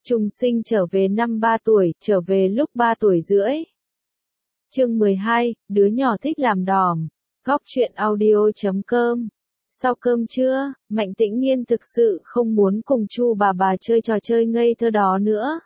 Trùng sinh trở về năm 3 tuổi, trở về lúc 3 tuổi rưỡi. Chương 12, đứa nhỏ thích làm đỏm. Góc truyện audio.com. Sau cơm trưa, Mạnh Tĩnh Nghiên thực sự không muốn cùng Chu bà chơi trò chơi ngây thơ đó nữa.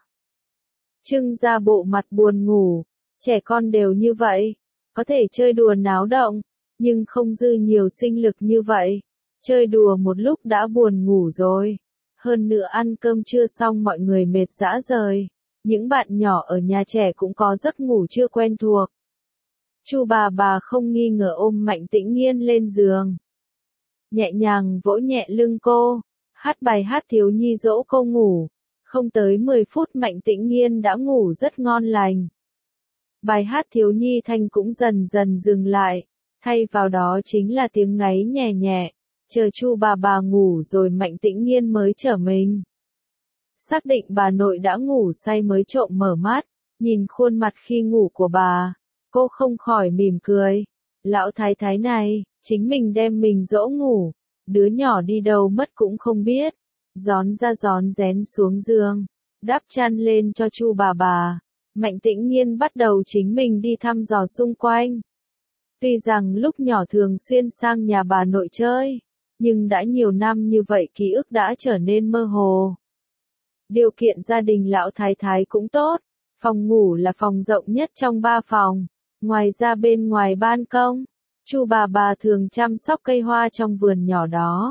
Trưng ra bộ mặt buồn ngủ, trẻ con đều như vậy, có thể chơi đùa náo động, nhưng không dư nhiều sinh lực như vậy. Chơi đùa một lúc đã buồn ngủ rồi. Hơn nữa ăn cơm trưa xong mọi người mệt rã rời. Những bạn nhỏ ở nhà trẻ cũng có giấc ngủ chưa quen thuộc. Chu bà không nghi ngờ ôm Mạnh Tĩnh Nghiên lên giường. Nhẹ nhàng vỗ nhẹ lưng cô, hát bài hát thiếu nhi dỗ cô ngủ. Không tới 10 phút Mạnh Tĩnh Nghiên đã ngủ rất ngon lành. Bài hát thiếu nhi thanh cũng dần dần dừng lại, thay vào đó chính là tiếng ngáy nhẹ nhẹ. Chờ Chu bà ngủ rồi Mạnh Tĩnh Nghiên mới trở mình. Xác định bà nội đã ngủ say mới trộm mở mắt, nhìn khuôn mặt khi ngủ của bà, cô không khỏi mỉm cười. Lão thái thái này, chính mình đem mình dỗ ngủ, đứa nhỏ đi đâu mất cũng không biết. Rón ra rón rén xuống giường, đắp chăn lên cho Chu bà. Mạnh Tĩnh Nghiên bắt đầu chính mình đi thăm dò xung quanh. Tuy rằng lúc nhỏ thường xuyên sang nhà bà nội chơi, nhưng đã nhiều năm như vậy ký ức đã trở nên mơ hồ. Điều kiện gia đình lão thái thái cũng tốt, phòng ngủ là phòng rộng nhất trong 3 phòng, ngoài ra bên ngoài ban công, Chu bà thường chăm sóc cây hoa trong vườn nhỏ đó.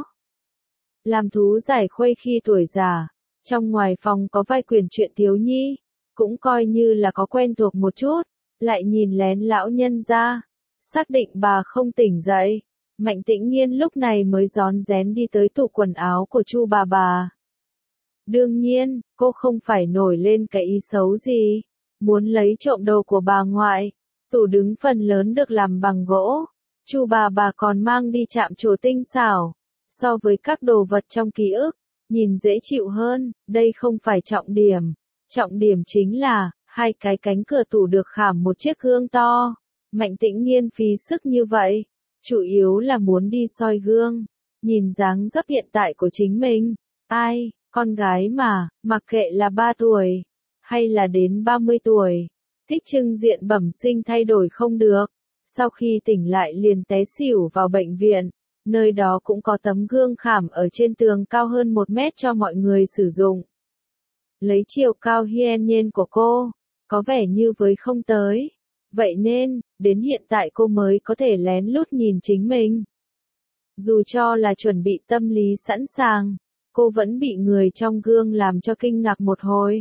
Làm thú giải khuây khi tuổi già, trong ngoài phòng có vài quyển truyện thiếu nhi, cũng coi như là có quen thuộc một chút, lại nhìn lén lão nhân ra, xác định bà không tỉnh dậy. Mạnh Tĩnh Nghiên lúc này mới rón rén đi tới tủ quần áo của Chu bà. Đương nhiên, cô không phải nổi lên cái ý xấu gì, muốn lấy trộm đồ của bà ngoại. Tủ đứng phần lớn được làm bằng gỗ, Chu bà còn mang đi chạm trổ tinh xảo. So với các đồ vật trong ký ức, nhìn dễ chịu hơn, đây không phải trọng điểm. Trọng điểm chính là, hai cái cánh cửa tủ được khảm một chiếc gương to. Mạnh Tĩnh Nghiên phí sức như vậy, chủ yếu là muốn đi soi gương, nhìn dáng dấp hiện tại của chính mình. Ai, con gái mà, mặc kệ là 3 tuổi, hay là đến 30 tuổi, thích trưng diện bẩm sinh thay đổi không được. Sau khi tỉnh lại liền té xỉu vào bệnh viện, nơi đó cũng có tấm gương khảm ở trên tường cao hơn 1 mét cho mọi người sử dụng. Lấy chiều cao hiên nhiên của cô, có vẻ như với không tới. Vậy nên, đến hiện tại cô mới có thể lén lút nhìn chính mình. Dù cho là chuẩn bị tâm lý sẵn sàng, cô vẫn bị người trong gương làm cho kinh ngạc một hồi.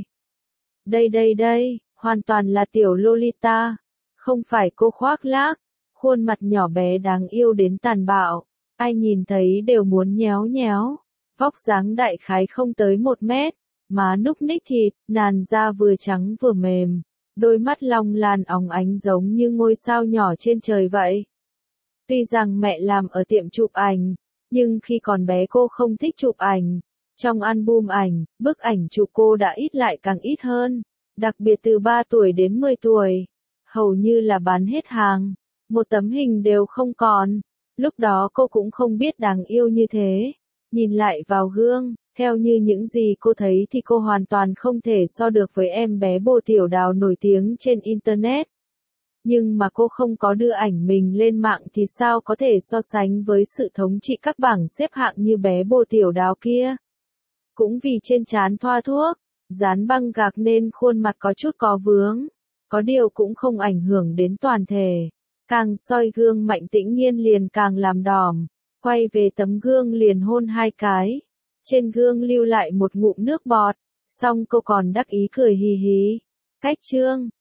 Đây, hoàn toàn là tiểu Lolita, không phải cô khoác lác, khuôn mặt nhỏ bé đáng yêu đến tàn bạo, ai nhìn thấy đều muốn nhéo, vóc dáng đại khái không tới 1 mét, má núc ních thịt, làn da vừa trắng vừa mềm. Đôi mắt long làn óng ánh giống như ngôi sao nhỏ trên trời vậy. Tuy rằng mẹ làm ở tiệm chụp ảnh, nhưng khi còn bé cô không thích chụp ảnh. Trong album ảnh, bức ảnh chụp cô đã ít lại càng ít hơn, đặc biệt từ 3 tuổi đến 10 tuổi. Hầu như là bán hết hàng, một tấm hình đều không còn. Lúc đó cô cũng không biết đáng yêu như thế. Nhìn lại vào gương, theo như những gì cô thấy thì cô hoàn toàn không thể so được với em bé Bồ Tiểu Đào nổi tiếng trên Internet. Nhưng mà cô không có đưa ảnh mình lên mạng thì sao có thể so sánh với sự thống trị các bảng xếp hạng như bé Bồ Tiểu Đào kia. Cũng vì trên trán thoa thuốc, dán băng gạc nên khuôn mặt có chút có vướng. Có điều cũng không ảnh hưởng đến toàn thể. Càng soi gương Mạnh Tĩnh Nghiên liền càng làm đỏm. Quay về tấm gương liền hôn 2 cái. Trên gương lưu lại một ngụm nước bọt, xong cô còn đắc ý cười hì hí. Cách chương,